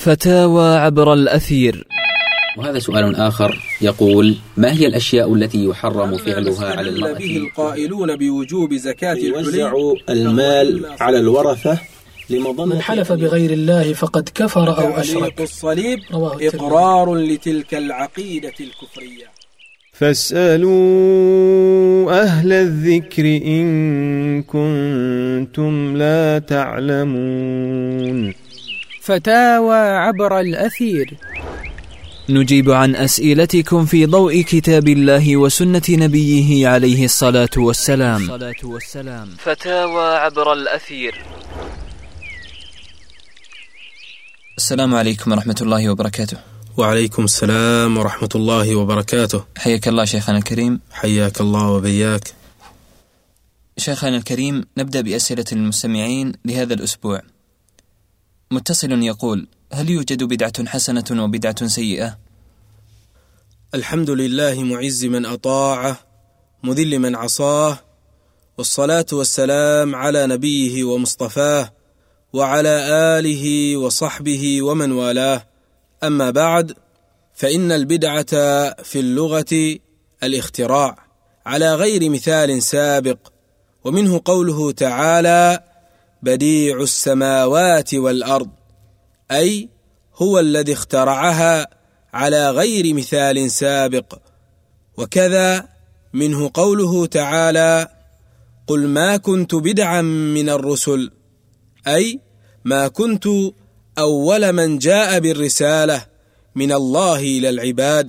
فتاوى عبر الأثير. وهذا سؤال آخر يقول: ما هي الأشياء التي يحرم فعلها على المرأة؟ به القائلون بوجوب زكاة يوزع المال على الورثة من حلف بغير الله فقد كفر أو أشرك. الصليب إقرار لتلك العقيدة الكفرية. فاسألوا أهل الذكر إن كنتم لا تعلمون. فتاوى عبر الأثير. نجيب عن أسئلتكم في ضوء كتاب الله وسنة نبيه عليه الصلاة والسلام. فتاوى عبر الأثير. السلام عليكم ورحمة الله وبركاته. وعليكم السلام ورحمة الله وبركاته. حياك الله شيخنا الكريم. حياك الله وبياك. شيخنا الكريم، نبدأ بأسئلة المستمعين لهذا الأسبوع. متصل يقول: هل يوجد بدعة حسنة وبدعة سيئة؟ الحمد لله معز من أطاعه مذل من عصاه، والصلاة والسلام على نبيه ومصطفاه وعلى آله وصحبه ومن والاه. أما بعد، فإن البدعة في اللغة الاختراع على غير مثال سابق، ومنه قوله تعالى: بديع السماوات والأرض، أي هو الذي اخترعها على غير مثال سابق. وكذا منه قوله تعالى: قل ما كنت بدعا من الرسل، أي ما كنت أول من جاء بالرسالة من الله إلى العباد.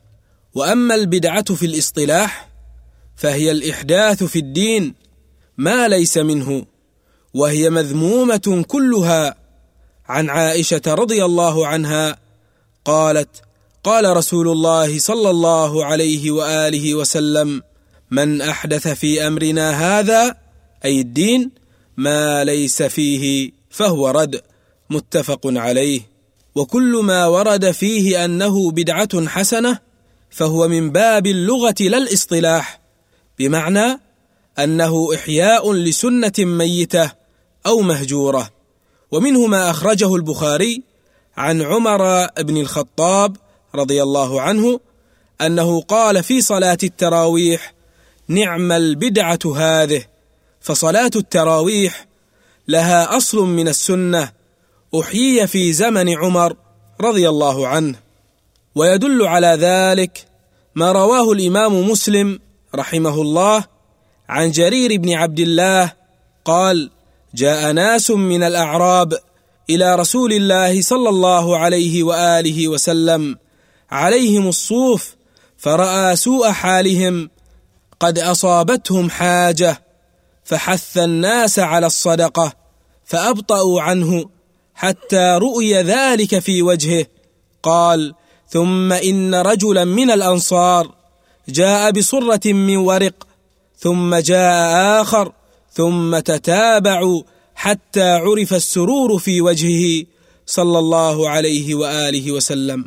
وأما البدعة في الاصطلاح فهي الإحداث في الدين ما ليس منه، وهي مذمومة كلها. عن عائشة رضي الله عنها قالت: قال رسول الله صلى الله عليه وآله وسلم: من أحدث في أمرنا هذا، أي الدين، ما ليس فيه فهو رد. متفق عليه. وكل ما ورد فيه أنه بدعة حسنة فهو من باب اللغة لا الاصطلاح، بمعنى أنه إحياء لسنة ميتة أو مهجورة. ومنه ما أخرجه البخاري عن عمر بن الخطاب رضي الله عنه أنه قال في صلاة التراويح: نعم البدعة هذه. فصلاة التراويح لها أصل من السنة أحيي في زمن عمر رضي الله عنه. ويدل على ذلك ما رواه الإمام مسلم رحمه الله عن جرير بن عبد الله قال: جاء ناس من الأعراب إلى رسول الله صلى الله عليه وآله وسلم عليهم الصوف، فرأى سوء حالهم قد أصابتهم حاجة، فحث الناس على الصدقة فأبطأوا عنه حتى رؤي ذلك في وجهه. قال: ثم إن رجلا من الأنصار جاء بصرة من ورق، ثم جاء آخر، ثم تتابعوا حتى عرف السرور في وجهه صلى الله عليه وآله وسلم.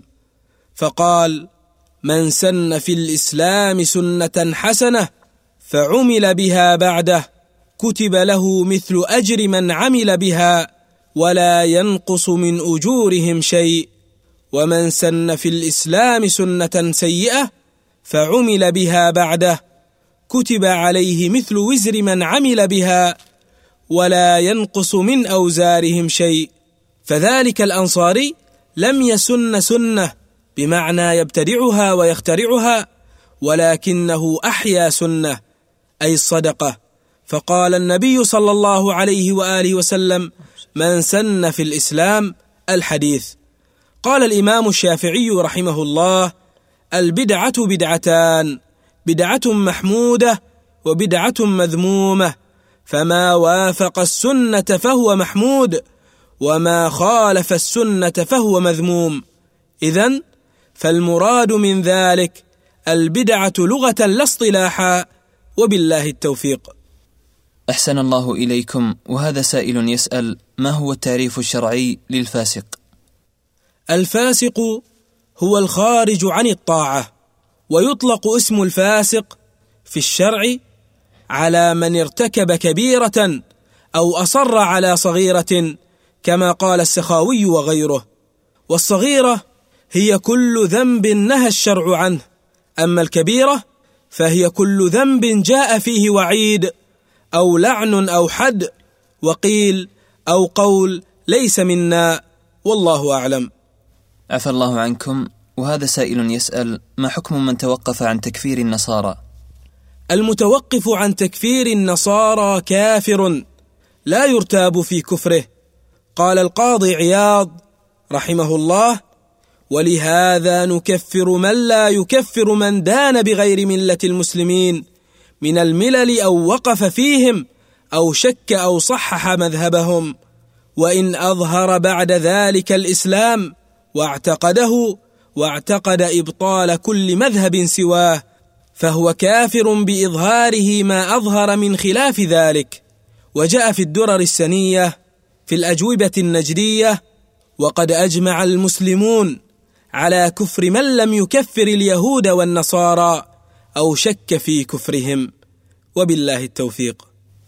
فقال: من سن في الإسلام سنة حسنة فعمل بها بعده كتب له مثل أجر من عمل بها ولا ينقص من أجورهم شيء، ومن سن في الإسلام سنة سيئة فعمل بها بعده كتب عليه مثل وزر من عمل بها ولا ينقص من أوزارهم شيء. فذلك الأنصاري لم يسن سنة بمعنى يبتدعها ويخترعها، ولكنه أحيا سنة، أي الصدقة. فقال النبي صلى الله عليه وآله وسلم: من سن في الإسلام الحديث. قال الإمام الشافعي رحمه الله: البدعة بدعتان: بدعة محمودة وبدعة مذمومة، فما وافق السنة فهو محمود، وما خالف السنة فهو مذموم. إذن فالمراد من ذلك البدعة لغة لا اصطلاحا، وبالله التوفيق. أحسن الله إليكم. وهذا سائل يسأل: ما هو التعريف الشرعي للفاسق؟ الفاسق هو الخارج عن الطاعة، ويطلق اسم الفاسق في الشرع على من ارتكب كبيرة أو أصر على صغيرة، كما قال السخاوي وغيره. والصغيرة هي كل ذنب نهى الشرع عنه، أما الكبيرة فهي كل ذنب جاء فيه وعيد أو لعن أو حد وقيل أو قول ليس منا، والله أعلم. عفى الله عنكم. وهذا سائل يسأل: ما حكم من توقف عن تكفير النصارى؟ المتوقف عن تكفير النصارى كافر لا يرتاب في كفره. قال القاضي عياض رحمه الله: ولهذا نكفر من لا يكفر من دان بغير ملة المسلمين من الملل أو وقف فيهم أو شك أو صحح مذهبهم، وإن أظهر بعد ذلك الإسلام واعتقده واعتقد إبطال كل مذهب سواه فهو كافر بإظهاره ما أظهر من خلاف ذلك. وجاء في الدرر السنية في الأجوبة النجدية: وقد أجمع المسلمون على كفر من لم يكفر اليهود والنصارى أو شك في كفرهم، وبالله التوفيق.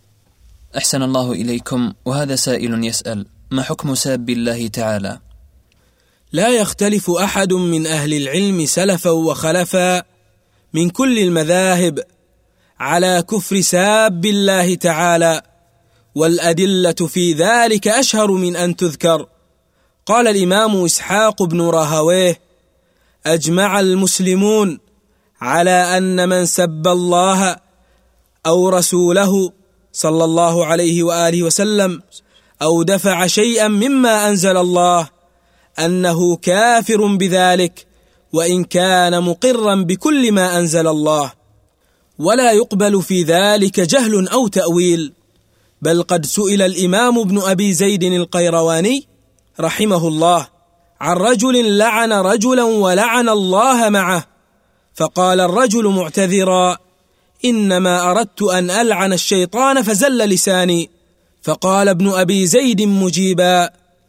أحسن الله إليكم. وهذا سائل يسأل: ما حكم ساب الله تعالى؟ لا يختلف أحد من أهل العلم سلفا وخلفا من كل المذاهب على كفر ساب الله تعالى، والأدلة في ذلك أشهر من أن تذكر. قال الإمام إسحاق بن راهويه: أجمع المسلمون على أن من سب الله أو رسوله صلى الله عليه وآله وسلم أو دفع شيئا مما أنزل الله أنه كافر بذلك، وإن كان مقرا بكل ما أنزل الله، ولا يقبل في ذلك جهل أو تأويل. بل قد سئل الإمام ابن أبي زيد القيرواني رحمه الله عن رجل لعن رجلا ولعن الله معه، فقال الرجل معتذرا: إنما أردت أن ألعن الشيطان فزل لساني. فقال ابن أبي زيد مجيبا: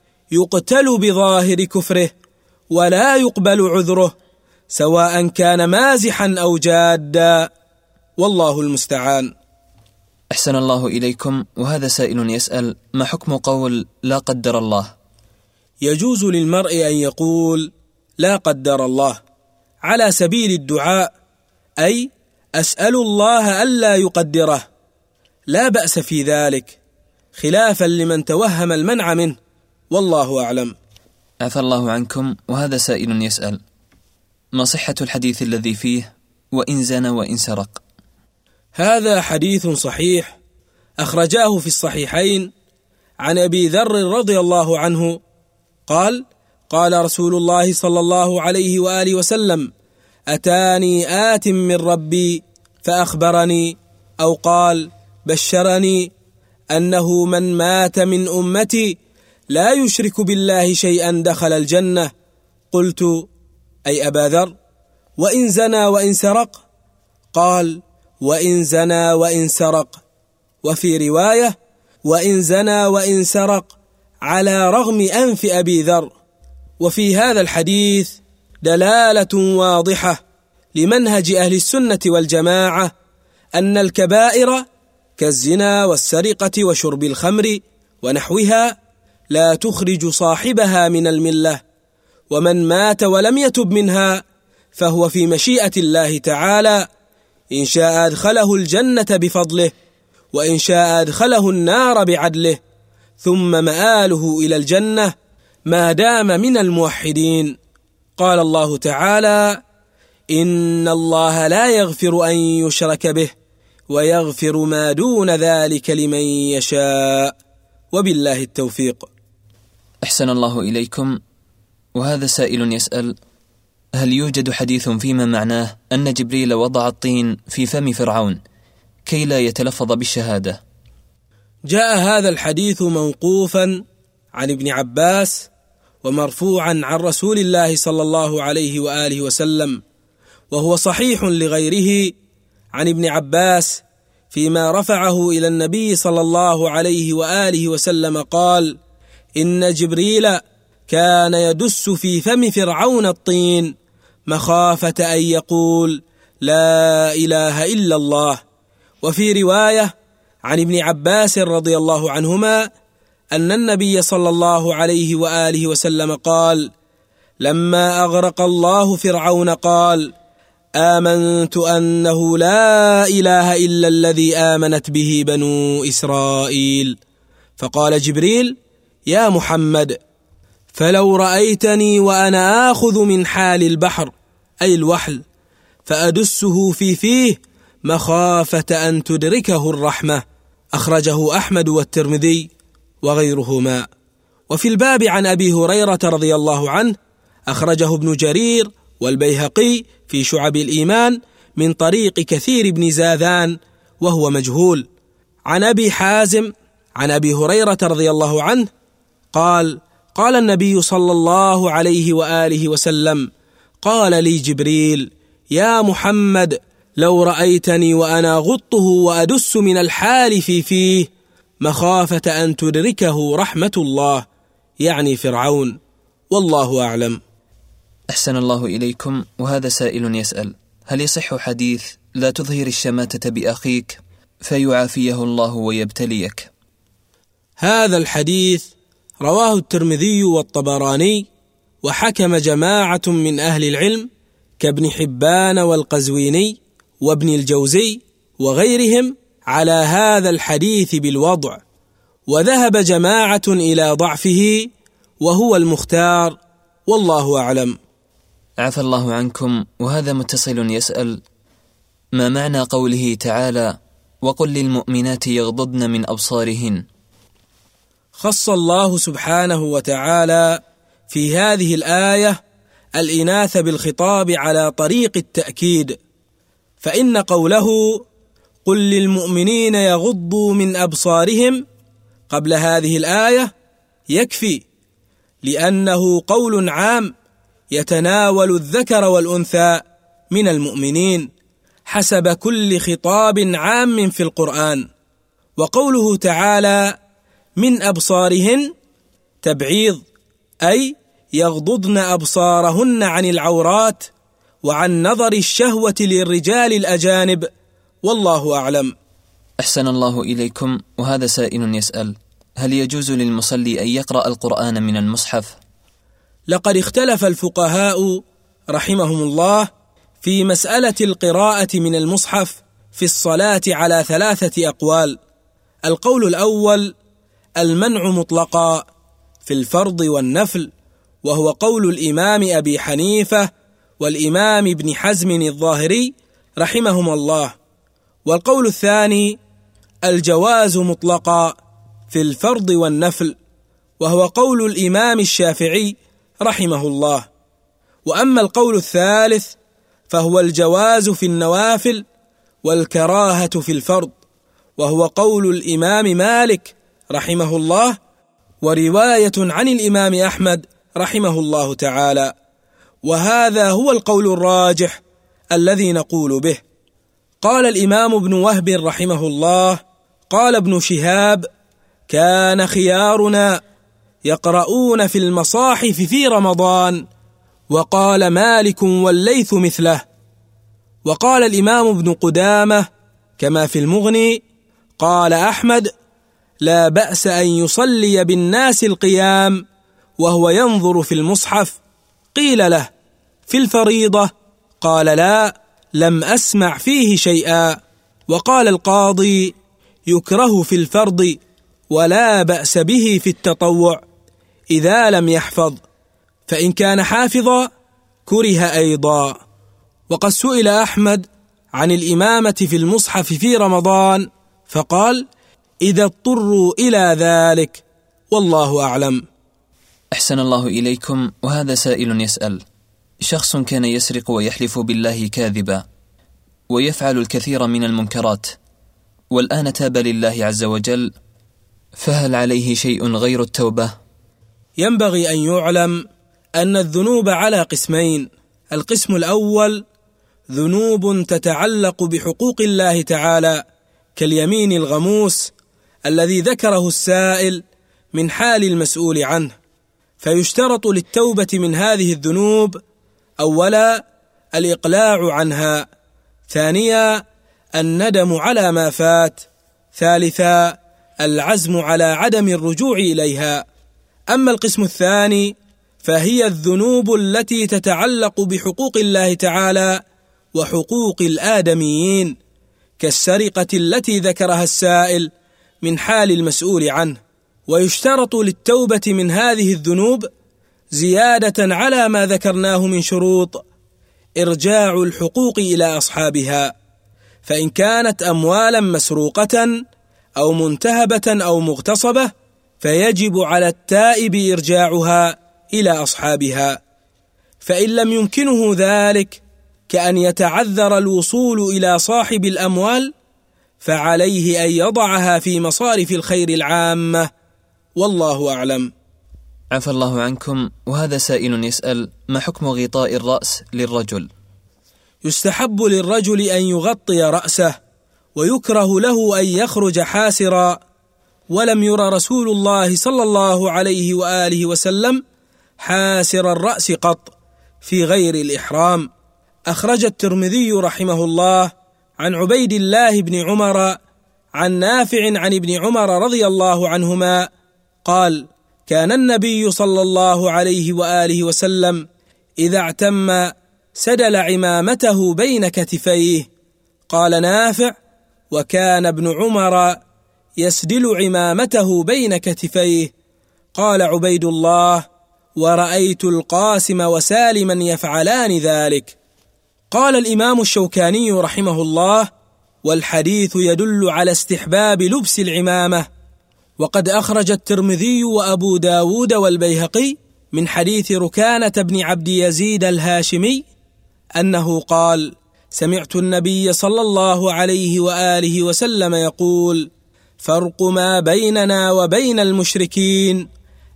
يقتل بظاهر كفره ولا يقبل عذره، سواء كان مازحا أو جادا، والله المستعان. أحسن الله إليكم. وهذا سائل يسأل: ما حكم قول لا قدر الله؟ يجوز للمرء أن يقول لا قدر الله على سبيل الدعاء، أي أسأل الله ألا يقدره، لا بأس في ذلك، خلافا لمن توهم المنع منه، والله أعلم. عفى الله عنكم. وهذا سائل يسأل: ما صحة الحديث الذي فيه وإن زنى وإن سرق؟ هذا حديث صحيح أخرجاه في الصحيحين عن أبي ذر رضي الله عنه قال: قال رسول الله صلى الله عليه وآله وسلم: أتاني آت من ربي فأخبرني أو قال بشرني أنه من مات من أمتي لا يشرك بالله شيئا دخل الجنة. قلت: أي أبا ذر، وإن زنى وإن سرق؟ قال: وإن زنى وإن سرق. وفي رواية: وإن زنى وإن سرق على رغم أنف أبي ذر. وفي هذا الحديث دلالة واضحة لمنهج أهل السنة والجماعة أن الكبائر كالزنا والسرقة وشرب الخمر ونحوها لا تخرج صاحبها من الملة، ومن مات ولم يتب منها فهو في مشيئة الله تعالى، إن شاء أدخله الجنة بفضله، وإن شاء أدخله النار بعدله، ثم مآله إلى الجنة ما دام من الموحدين. قال الله تعالى: إن الله لا يغفر أن يشرك به ويغفر ما دون ذلك لمن يشاء، وبالله التوفيق. أحسن الله إليكم. وهذا سائل يسأل: هل يوجد حديث فيما معناه أن جبريل وضع الطين في فم فرعون كي لا يتلفظ بالشهادة؟ جاء هذا الحديث موقوفا عن ابن عباس ومرفوعا عن رسول الله صلى الله عليه وآله وسلم، وهو صحيح لغيره عن ابن عباس فيما رفعه إلى النبي صلى الله عليه وآله وسلم قال: إن جبريل كان يدس في فم فرعون الطين مخافة أن يقول لا إله إلا الله. وفي رواية عن ابن عباس رضي الله عنهما أن النبي صلى الله عليه وآله وسلم قال: لما أغرق الله فرعون قال: آمنت أنه لا إله إلا الذي آمنت به بنو إسرائيل. فقال جبريل: يا محمد، فلو رأيتني وأنا آخذ من حال البحر، أي الوحل، فأدسه في فيه مخافة أن تدركه الرحمة. أخرجه أحمد والترمذي وغيرهما. وفي الباب عن أبي هريرة رضي الله عنه أخرجه ابن جرير والبيهقي في شعب الإيمان من طريق كثير بن زاذان وهو مجهول، عن أبي حازم عن أبي هريرة رضي الله عنه قال: قال النبي صلى الله عليه وآله وسلم: قال لي جبريل: يا محمد، لو رأيتني وأنا غطه وأدس من الحال في فيه مخافة أن تدركه رحمة الله، يعني فرعون. والله أعلم. أحسن الله إليكم. وهذا سائل يسأل: هل يصح حديث لا تظهر الشماتة بأخيك فيعافيه الله ويبتليك؟ هذا الحديث رواه الترمذي والطبراني، وحكم جماعة من أهل العلم كابن حبان والقزويني وابن الجوزي وغيرهم على هذا الحديث بالوضع، وذهب جماعة إلى ضعفه وهو المختار، والله أعلم. عفى الله عنكم. وهذا متصل يسأل: ما معنى قوله تعالى: وقل للمؤمنات يغضضن من أبصارهن؟ خص الله سبحانه وتعالى في هذه الآية الإناث بالخطاب على طريق التأكيد، فإن قوله قل للمؤمنين يغضوا من أبصارهم قبل هذه الآية يكفي، لأنه قول عام يتناول الذكر والأنثى من المؤمنين حسب كل خطاب عام في القرآن. وقوله تعالى من أبصارهن تبعيض، أي يغضضن أبصارهن عن العورات وعن نظر الشهوة للرجال الأجانب، والله أعلم. أحسن الله إليكم. وهذا سائل يسأل: هل يجوز للمصلي أن يقرأ القرآن من المصحف؟ لقد اختلف الفقهاء رحمهم الله في مسألة القراءة من المصحف في الصلاة على 3 أقوال. القول الأول المنع مطلقا في الفرض والنفل، وهو قول الإمام أبي حنيفة والإمام ابن حزم الظاهري رحمهم الله. والقول الثاني الجواز مطلقا في الفرض والنفل، وهو قول الإمام الشافعي رحمه الله. وأما القول الثالث فهو الجواز في النوافل والكراهة في الفرض، وهو قول الإمام مالك رحمه الله ورواية عن الإمام أحمد رحمه الله تعالى، وهذا هو القول الراجح الذي نقول به. قال الإمام ابن وهب رحمه الله: قال ابن شهاب: كان خيارنا يقرؤون في المصاحف في رمضان. وقال مالك والليث مثله. وقال الإمام ابن قدامة كما في المغني: قال أحمد: لا بأس أن يصلي بالناس القيام وهو ينظر في المصحف. قيل له: في الفريضة؟ قال: لا، لم أسمع فيه شيئا. وقال القاضي: يكره في الفرض ولا بأس به في التطوع إذا لم يحفظ، فإن كان حافظا كره أيضا. وقد سئل أحمد عن الإمامة في المصحف في رمضان فقال: إذا اضطروا إلى ذلك، والله أعلم. أحسن الله إليكم. وهذا سائل يسأل: شخص كان يسرق ويحلف بالله كاذبا ويفعل الكثير من المنكرات، والآن تاب لله عز وجل، فهل عليه شيء غير التوبة؟ ينبغي أن يعلم أن الذنوب على قسمين: القسم الأول ذنوب تتعلق بحقوق الله تعالى كاليمين الغموس الذي ذكره السائل من حال المسؤول عنه، فيشترط للتوبة من هذه الذنوب: أولا الإقلاع عنها، ثانيا الندم على ما فات، ثالثا العزم على عدم الرجوع إليها. أما القسم الثاني فهي الذنوب التي تتعلق بحقوق الله تعالى وحقوق الآدميين، كالسرقة التي ذكرها السائل من حال المسؤول عنه. ويشترط للتوبة من هذه الذنوب زيادة على ما ذكرناه من شروط إرجاع الحقوق إلى أصحابها، فإن كانت أموالا مسروقة أو منتهبة أو مغتصبة فيجب على التائب إرجاعها إلى أصحابها، فإن لم يمكنه ذلك كأن يتعذر الوصول إلى صاحب الأموال فعليه أن يضعها في مصارف الخير العامة، والله أعلم. عفى الله عنكم. وهذا سائل يسأل: ما حكم غطاء الرأس للرجل؟ يستحب للرجل أن يغطي رأسه، ويكره له أن يخرج حاسرا، ولم ير رسول الله صلى الله عليه وآله وسلم حاسر الرأس قط في غير الإحرام. أخرج الترمذي رحمه الله عن عبيد الله بن عمر عن نافع عن ابن عمر رضي الله عنهما قال: كان النبي صلى الله عليه وآله وسلم إذا اعتم سدل عمامته بين كتفيه. قال نافع: وكان ابن عمر يسدل عمامته بين كتفيه. قال عبيد الله: ورأيت القاسم وسالما يفعلان ذلك. قال الإمام الشوكاني رحمه الله: والحديث يدل على استحباب لبس العمامة. وقد أخرج الترمذي وأبو داود والبيهقي من حديث ركانة بن عبد يزيد الهاشمي أنه قال: سمعت النبي صلى الله عليه وآله وسلم يقول: فرق ما بيننا وبين المشركين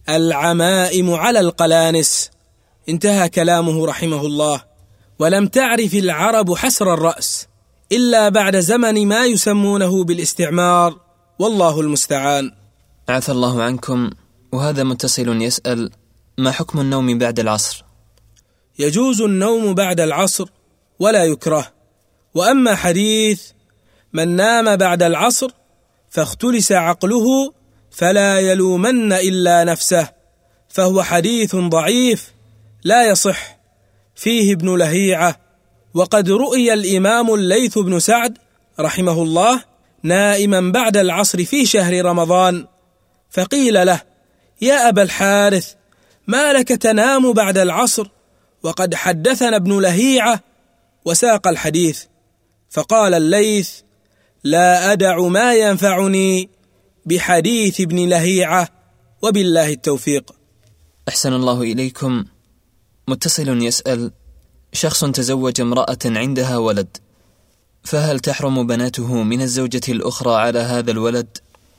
العمائم على القلانس. انتهى كلامه رحمه الله. ولم تعرف العرب حسر الرأس إلا بعد زمن ما يسمونه بالاستعمار، والله المستعان. عفى الله عنكم. وهذا متصل يسأل: ما حكم النوم بعد العصر؟ يجوز النوم بعد العصر ولا يكره. وأما حديث من نام بعد العصر فاختلس عقله فلا يلومن إلا نفسه فهو حديث ضعيف لا يصح، فيه ابن لهيعة. وقد رؤي الإمام الليث بن سعد رحمه الله نائما بعد العصر في شهر رمضان، فقيل له: يا أبا الحارث، ما لك تنام بعد العصر وقد حدثنا ابن لهيعة، وساق الحديث. فقال الليث: لا أدع ما ينفعني بحديث ابن لهيعة، وبالله التوفيق. أحسن الله إليكم. متصل يسأل: شخص تزوج امرأة عندها ولد، فهل تحرم بناته من الزوجة الأخرى على هذا الولد؟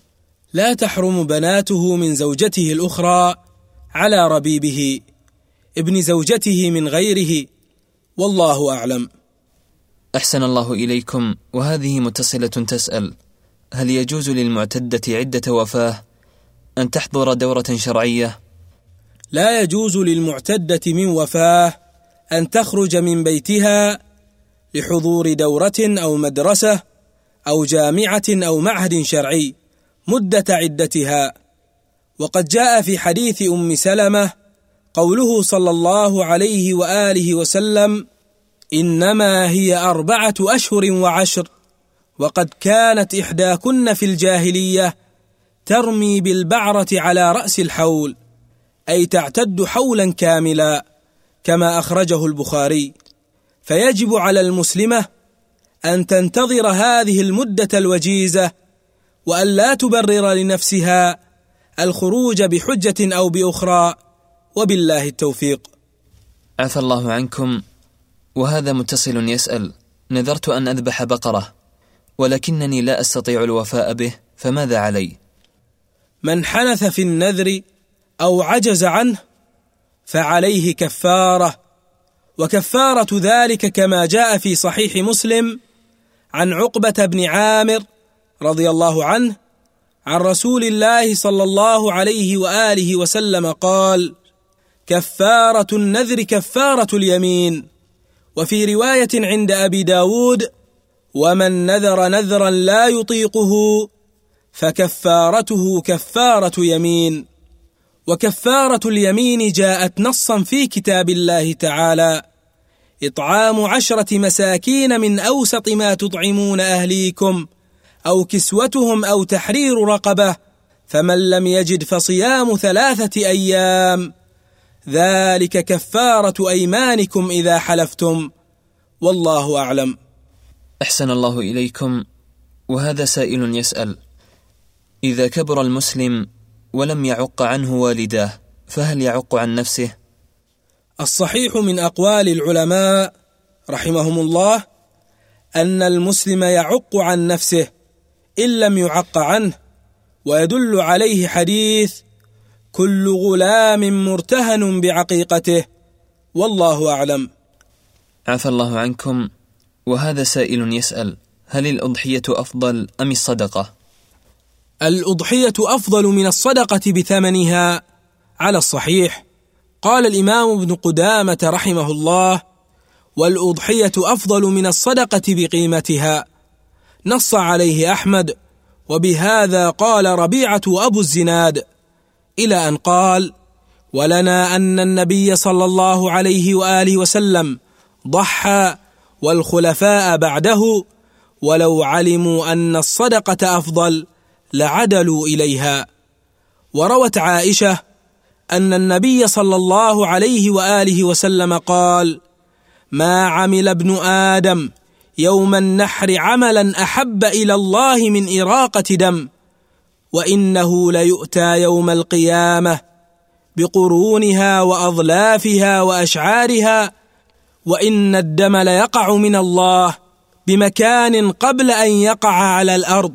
لا تحرم بناته من زوجته الأخرى على ربيبه ابن زوجته من غيره، والله أعلم. أحسن الله إليكم. وهذه متصلة تسأل: هل يجوز للمعتدة عدة وفاة أن تحضر دورة شرعية؟ لا يجوز للمعتدة من وفاة أن تخرج من بيتها لحضور دورة أو مدرسة أو جامعة أو معهد شرعي مدة عدتها. وقد جاء في حديث أم سلمة قوله صلى الله عليه وآله وسلم: إنما هي 4 أشهر و10. وقد كانت إحداكن في الجاهلية ترمي بالبعرة على رأس الحول، أي تعتد حولا كاملا، كما أخرجه البخاري. فيجب على المسلمة أن تنتظر هذه المدة الوجيزة، وأن لا تبرر لنفسها الخروج بحجة أو بأخرى، وبالله التوفيق. عفى الله عنكم. وهذا متصل يسأل: نذرت أن أذبح بقرة ولكنني لا أستطيع الوفاء به، فماذا علي؟ من حنث في النذر أو عجز عنه فعليه كفارة، وكفارة ذلك كما جاء في صحيح مسلم عن عقبة بن عامر رضي الله عنه عن رسول الله صلى الله عليه وآله وسلم قال: كفارة النذر كفارة اليمين. وفي رواية عند أبي داود: ومن نذر نذرا لا يطيقه فكفارته كفارة يمين. وكفارة اليمين جاءت نصا في كتاب الله تعالى: إطعام 10 مساكين من أوسط ما تطعمون أهليكم أو كسوتهم أو تحرير رقبة، فمن لم يجد فصيام 3 أيام، ذلك كفارة أيمانكم إذا حلفتم، والله أعلم. أحسن الله إليكم. وهذا سائل يسأل: إذا كبر المسلم ولم يعق عنه والداه فهل يعق عن نفسه؟ الصحيح من أقوال العلماء رحمهم الله أن المسلم يعق عن نفسه إن لم يعق عنه، ويدل عليه حديث: كل غلام مرتهن بعقيقته، والله أعلم. عفى الله عنكم. وهذا سائل يسأل: هل الأضحية أفضل أم الصدقة؟ الأضحية أفضل من الصدقة بثمنها على الصحيح. قال الإمام ابن قدامة رحمه الله: والأضحية أفضل من الصدقة بقيمتها. نص عليه أحمد، وبهذا قال ربيعة أبو الزناد، إلى أن قال: ولنا أن النبي صلى الله عليه وآله وسلم ضحى والخلفاء بعده، ولو علموا أن الصدقة أفضل لعدلوا إليها. وروت عائشة أن النبي صلى الله عليه وآله وسلم قال: ما عمل ابن آدم يوم النحر عملا أحب إلى الله من إراقة دم، وإنه ليؤتى يوم القيامة بقرونها وأظلافها وأشعارها، وإن الدم ليقع من الله بمكان قبل أن يقع على الأرض،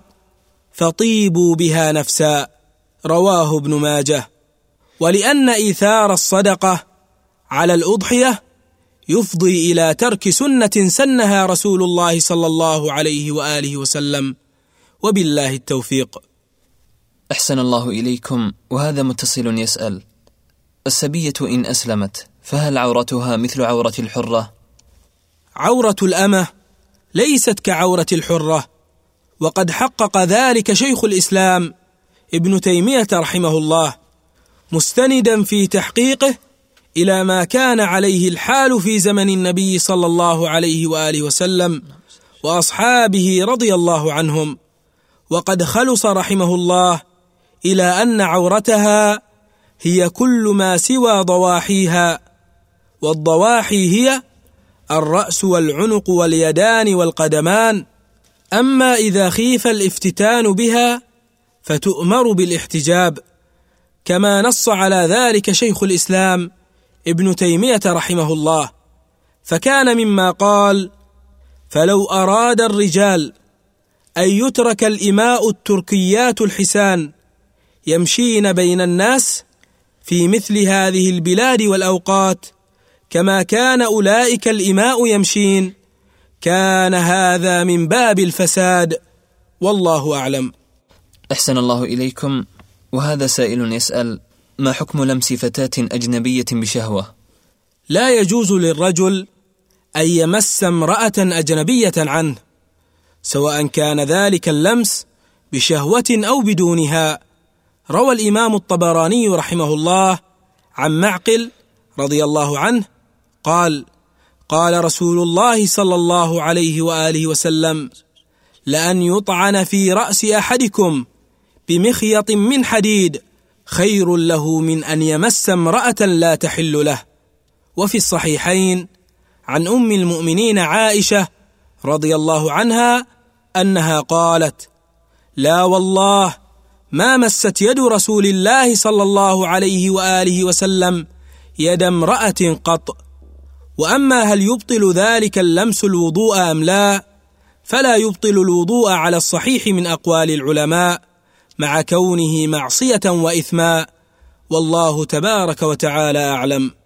فطيبوا بها نفسا. رواه ابن ماجه. ولأن إيثار الصدقة على الأضحية يفضي إلى ترك سنة سنها رسول الله صلى الله عليه وآله وسلم، وبالله التوفيق. أحسن الله إليكم. وهذا متصل يسأل: السبية إن أسلمت فهل عورتها مثل عورة الحرة؟ عورة الأمة ليست كعورة الحرة، وقد حقق ذلك شيخ الإسلام ابن تيمية رحمه الله، مستندا في تحقيقه إلى ما كان عليه الحال في زمن النبي صلى الله عليه وآله وسلم وأصحابه رضي الله عنهم. وقد خلص رحمه الله إلى أن عورتها هي كل ما سوى ضواحيها، والضواحي هي الرأس والعنق واليدان والقدمان. أما إذا خيف الافتتان بها فتؤمر بالاحتجاب، كما نص على ذلك شيخ الإسلام ابن تيمية رحمه الله، فكان مما قال: فلو أراد الرجال أن يترك الإماء التركيات الحسان يمشين بين الناس في مثل هذه البلاد والأوقات كما كان أولئك الإماء يمشين، كان هذا من باب الفساد، والله أعلم. أحسن الله إليكم. وهذا سائل يسأل: ما حكم لمس فتاة أجنبية بشهوة؟ لا يجوز للرجل أن يمس امرأة أجنبية عنه، سواء كان ذلك اللمس بشهوة أو بدونها. روى الإمام الطبراني رحمه الله عن معقل رضي الله عنه قال: قال رسول الله صلى الله عليه وآله وسلم: لأن يطعن في رأس أحدكم بمخيط من حديد خير له من أن يمس امرأة لا تحل له. وفي الصحيحين عن أم المؤمنين عائشة رضي الله عنها أنها قالت: لا والله ما مست يد رسول الله صلى الله عليه وآله وسلم يد امرأة قط. وأما هل يبطل ذلك اللمس الوضوء أم لا، فلا يبطل الوضوء على الصحيح من أقوال العلماء، مع كونه معصية وإثما، والله تبارك وتعالى أعلم.